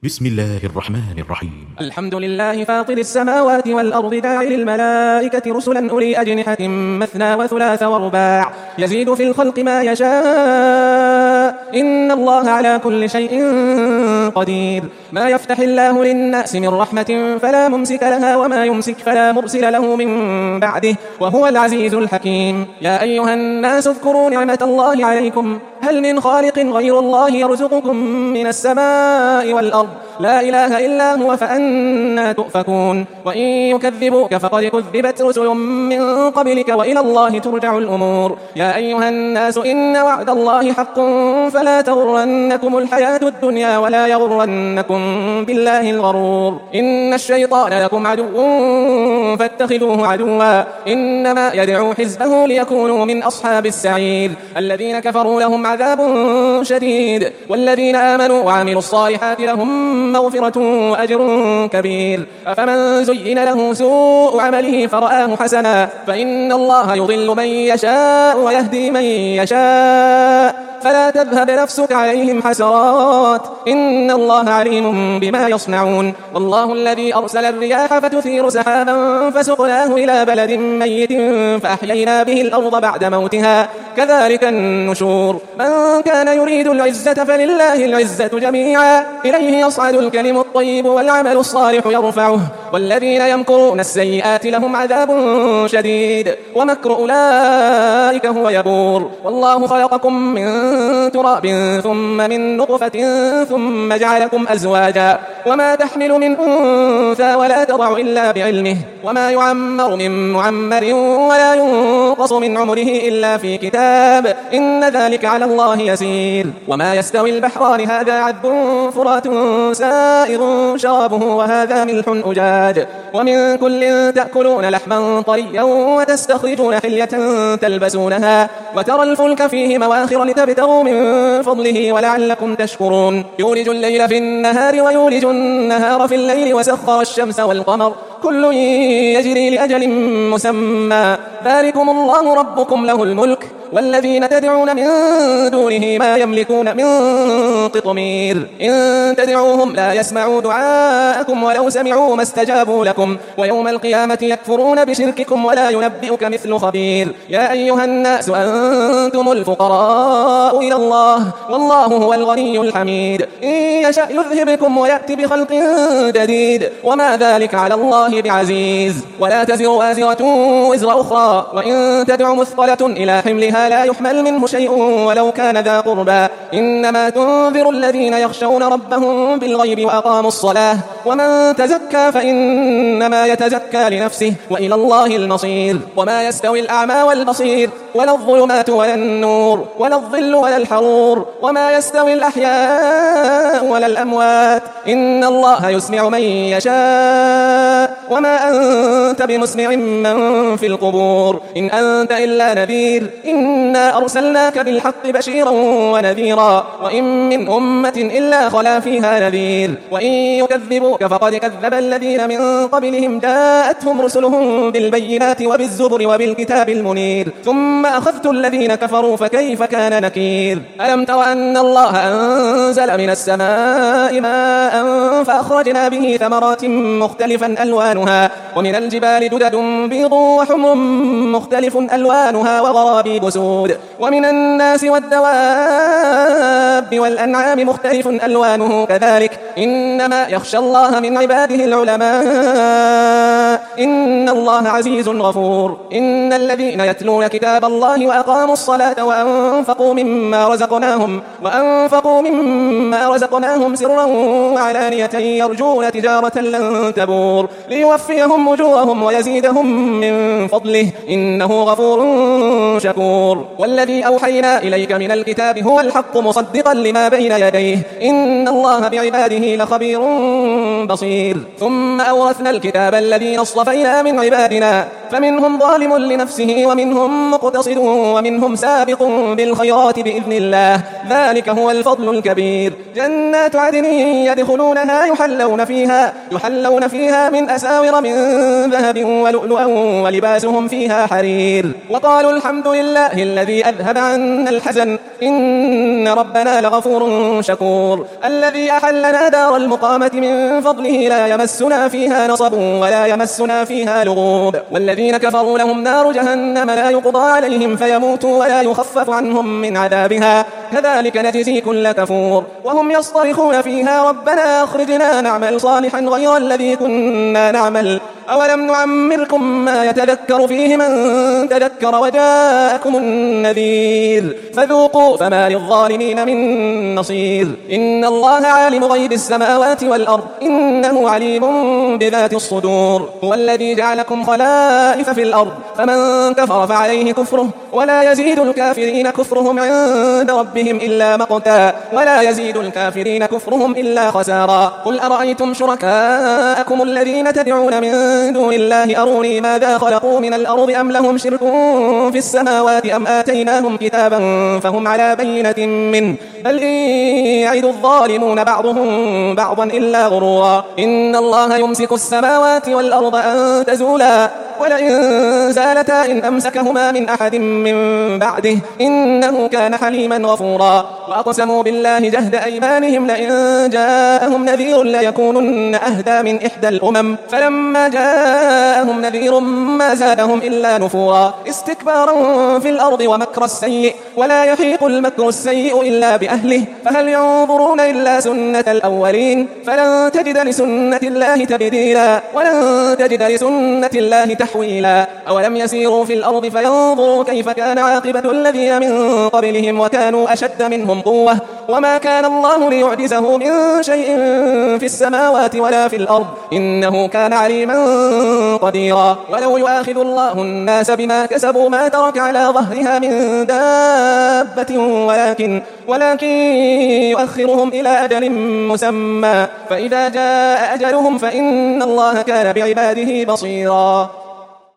بسم الله الرحمن الرحيم. الحمد لله فاطر السماوات والأرض جاعل الملائكة رسلا أولي أجنحة مثنى وثلاث ورباع يزيد في الخلق ما يشاء إن الله على كل شيء قدير. ما يفتح الله للناس من رحمة فلا ممسك لها وما يمسك فلا مرسل له من بعده وهو العزيز الحكيم. يا أيها الناس اذكروا نعمة الله عليكم هل من خالق غير الله يرزقكم من السماء والأرض لا إله إلا هو فأنى تؤفكون. وإن يكذبوك فقد كذبت رسل من قبلك وإلى الله ترجع الأمور. يا أيها الناس إن وعد الله حق فلا تغرنكم الحياة الدنيا ولا يغرنكم بالله الغرور. إن الشيطان لكم عدو فاتخذوه عدوا إنما يدعو حزبه ليكونوا من أصحاب السعير. الذين كفروا لهم عذاب شديد والذين آمنوا وعملوا الصالحات لهم مغفرة وأجر كبير. أفمن زين له سوء عمله فرآه حسنا فإن الله يضل من يشاء ويهدي من يشاء فلا تذهب نفسك عليهم حسرات إن الله عليم بما يصنعون. والله الذي أرسل الرياح فتثير سحابا فسقناه إلى بلد ميت فأحيينا به الأرض بعد موتها كذلك النشور. من كان يريد العزة فلله العزة جميعا إليه يصعد الكلم الطيب والعمل الصالح يرفعه والذين يمكرون السيئات لهم عذاب شديد ومكر أولئك هو يبور. والله خلقكم من تراب ثم من نطفة ثم جعلكم أزواجا وما تحمل من أنثى ولا تضع إلا بعلمه وما يعمر من معمر ولا ينقص من عمره إلا في كتاب إن ذلك على الله يسير. وما يستوي البحران هذا عذب فرات سائغ شرابه وهذا ملح أجاج ومن كل تأكلون لحما طريا وتستخرجون حلية تلبسونها وترى الفلك فيه مواخر لتبتغوا من فضله ولعلكم تشكرون. يولج الليل في النهار ويولج النهار في الليل وسخر الشمس والقمر كل يجري لأجل مسمى ذلكم الله ربكم له الملك والذين تدعون من دونه ما يملكون من قطمير. إن تدعوهم لا يسمعوا دعاءكم ولو سمعوا ما استجابوا لكم ويوم القيامة يكفرون بشرككم ولا ينبئك مثل خبير. يا أيها الناس أنتم الفقراء إلى الله والله هو الغني الحميد. إن يشأ يذهبكم ويأتي بخلق جديد وما ذلك على الله بعزيز. ولا تزر وازرة وزر أخرى وإن تدع مثقلة إلى حملها لا يحمل منه شيء ولو كان ذا قربى إنما تنذر الذين يخشون ربهم بالغيب وأقاموا الصلاة ومن تزكى فإنما يتزكى لنفسه وإلى الله المصير. وما يستوي الأعمى والبصير ولا الظلمات ولا النور ولا الظل ولا الحرور وما يستوي الأحياء ولا الأموات إن الله يسمع من يشاء وما أنت بمسمع من في القبور إن أنت إلا نذير إنا أرسلناك بالحق بشيرا ونذيرا وإن من أمة إلا خلا فيها نذير. وإن يكذبوك فقد كذب الذين من قبلهم جاءتهم رسلهم بالبينات وبالزبر وبالكتاب المنير ثم أخذت الذين كفروا فكيف كان نكير. ألم تر أن الله أنزل من السماء ماء فأخرجنا به ثمرات مختلفا ألوانها ومن الجبال جدد بيض وحمر مختلف ألوانها وغرابيب سود ومن الناس والدواب والأنعام مختلف ألوانه كذلك إنما يخشى الله من عباده العلماء إن الله عزيز غفور. إن الذين يتلون كتاب الله وأقاموا الصلاة وأنفقوا مما رزقناهم سرا وعلانية يرجون تجارة لن تبور ليوفيهم أجورهم ويزيدهم من فضله إنه غفور شكور. والذي أوحينا إليك من الكتاب هو الحق مصدقا لما بين يديه إن الله بعباده لخبير بصير. ثم أورثنا الكتاب الذين اصطفينا من عبادنا فمنهم ظالم لنفسه ومنهم مقتصد ومنهم سابق بالخيرات بإذن الله، ذلك هو الفضل الكبير. جنات عدن يدخلونها يحلون فيها من أساور من ذهب ولؤلؤا ولباسهم فيها حرير. وقالوا الحمد لله الذي أذهب عنا الحزن إن ربنا لغفور شكور. الذي أحلنا دار المقامة من فضله لا يمسنا فيها نصب ولا يمسنا فيها لغوب. والذين كفروا لهم نار جهنم لا يقضى عليهم فيموتوا ولا يخفف عنهم من عذابها كذلك نجزي كل كفور. وهم يصطرخون فيها ربنا أخرجنا نعمل صالحا غير الذي كنا نعمل أولم نعمركم ما يتذكر فيه من تذكر وجاءكم النذير فذوقوا فما للظالمين من نصير. إن الله عالم غيب السماوات والأرض إنه عليم بذات الصدور. هو الذي جعلكم خلائف في الأرض فمن كفر فعليه كفره ولا يزيد الكافرين كفرهم عند ربهم إلا مقتا ولا يزيد الكافرين كفرهم إلا خسارا. قل أرأيتم شركاءكم الذين تدعون من دون الله أروني ماذا خلقوا من الأرض أم لهم شرك في السماوات أم آتيناهم كتابا فهم على بينة منه بل إن يعد الظالمون بعضهم بعضا إلا غرورا. إن الله يمسك السماوات والأرض أن تزولا ولئن زالتا إن أمسكهما من أحد من بعده إنه كان حليما غفورا. وأقسموا بالله جهد أيمانهم لئن جاءهم نذير ليكونن أهدى من إحدى الأمم فلما جاءهم نذير ما زادهم إلا نفورا استكبارا في الأرض ومكر السيء ولا يحيق المكر السيء إلا بأهله فهل ينظرون إلا سنة الأولين فلن تجد لسنة الله تبديلا ولن تجد لسنة الله تحويلا. أولم يسيروا في الأرض فينظروا كيف كان عاقبة الذين من قبلهم وكانوا أشد منهم قوة وما كان الله ليعجزه من شيء في السماوات ولا في الأرض إنه كان عليما قديرا. ولو يؤاخذ الله الناس بما كسبوا ما ترك على ظهرها من دابة ولكن يؤخرهم إلى أجل مسمى فإذا جاء أجلهم فإن الله كان بعباده بصيرا.